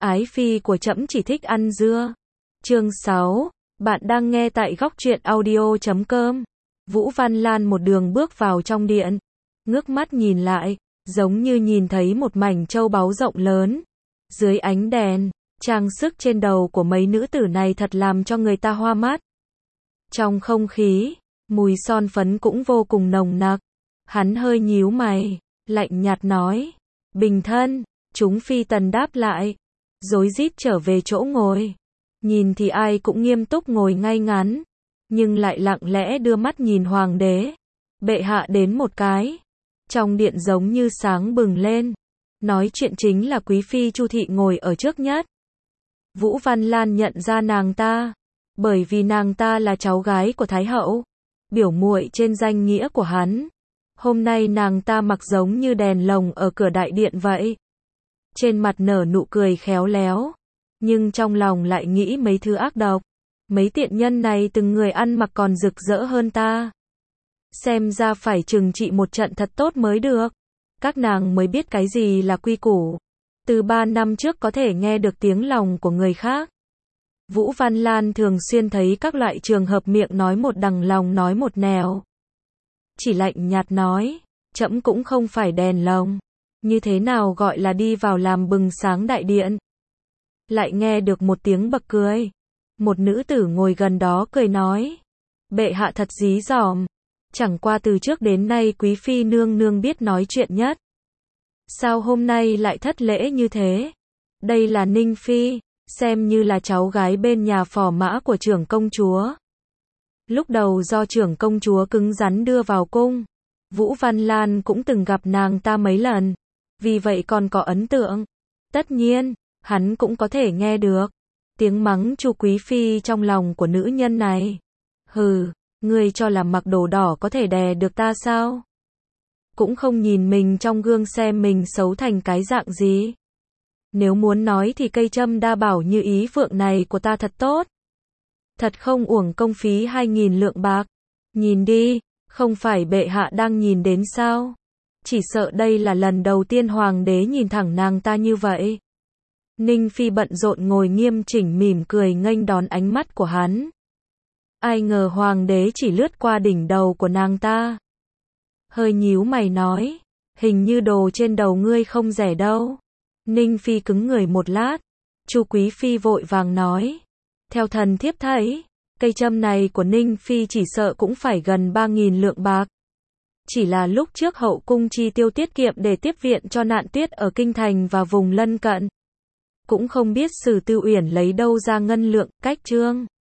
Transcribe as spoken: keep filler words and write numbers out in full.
Ái phi của trẫm chỉ thích ăn dưa. Chương sáu. Bạn đang nghe tại góc truyện audio chấm com. Vũ Văn Lan một đường bước vào trong điện, ngước mắt nhìn lại, giống như nhìn thấy một mảnh châu báu rộng lớn. Dưới ánh đèn, trang sức trên đầu của mấy nữ tử này thật làm cho người ta hoa mắt. Trong không khí, mùi son phấn cũng vô cùng nồng nặc. Hắn hơi nhíu mày, lạnh nhạt nói, bình thân. Chúng phi tần đáp lại, rối rít trở về chỗ ngồi. Nhìn thì ai cũng nghiêm túc ngồi ngay ngắn, nhưng lại lặng lẽ đưa mắt nhìn hoàng đế. Bệ hạ đến một cái, trong điện giống như sáng bừng lên. Nói chuyện chính là quý phi Chu Thị ngồi ở trước nhất. Vũ Văn Lan nhận ra nàng ta, bởi vì nàng ta là cháu gái của Thái hậu, biểu muội trên danh nghĩa của hắn. Hôm nay nàng ta mặc giống như đèn lồng ở cửa đại điện vậy. Trên mặt nở nụ cười khéo léo, nhưng trong lòng lại nghĩ mấy thứ ác độc. Mấy tiện nhân này từng người ăn mặc còn rực rỡ hơn ta. Xem ra phải trừng trị một trận thật tốt mới được. Các nàng mới biết cái gì là quy củ. Từ ba năm trước có thể nghe được tiếng lòng của người khác. Vũ Văn Lan thường xuyên thấy các loại trường hợp miệng nói một đằng lòng nói một nẻo. Chỉ lạnh nhạt nói, trẫm cũng không phải đèn lồng. Như thế nào gọi là đi vào làm bừng sáng đại điện? Lại nghe được một tiếng bật cười. Một nữ tử ngồi gần đó cười nói, bệ hạ thật dí dỏm. Chẳng qua từ trước đến nay quý phi nương nương biết nói chuyện nhất. Sao hôm nay lại thất lễ như thế? Đây là Ninh Phi, xem như là cháu gái bên nhà phò mã của trưởng công chúa. Lúc đầu do trưởng công chúa cứng rắn đưa vào cung, Vũ Văn Lan cũng từng gặp nàng ta mấy lần, vì vậy còn có ấn tượng. Tất nhiên, hắn cũng có thể nghe được tiếng mắng Chu quý phi trong lòng của nữ nhân này. Hừ, ngươi cho là mặc đồ đỏ có thể đè được ta sao? Cũng không nhìn mình trong gương xem mình xấu thành cái dạng gì. Nếu muốn nói thì cây châm đa bảo như ý phượng này của ta thật tốt. Thật không uổng công phí hai nghìn lượng bạc. Nhìn đi, không phải bệ hạ đang nhìn đến sao? Chỉ sợ đây là lần đầu tiên hoàng đế nhìn thẳng nàng ta như vậy. Ninh Phi bận rộn ngồi nghiêm chỉnh mỉm cười nghênh đón ánh mắt của hắn. Ai ngờ hoàng đế chỉ lướt qua đỉnh đầu của nàng ta. Hơi nhíu mày nói, hình như đồ trên đầu ngươi không rẻ đâu. Ninh Phi cứng người một lát. Chu quý phi vội vàng nói, theo thần thiếp thấy, cây châm này của Ninh Phi chỉ sợ cũng phải gần ba nghìn lượng bạc. Chỉ là lúc trước hậu cung chi tiêu tiết kiệm để tiếp viện cho nạn tuyết ở kinh thành và vùng lân cận. Cũng không biết Sử Tư Uyển lấy đâu ra ngân lượng, cách trương.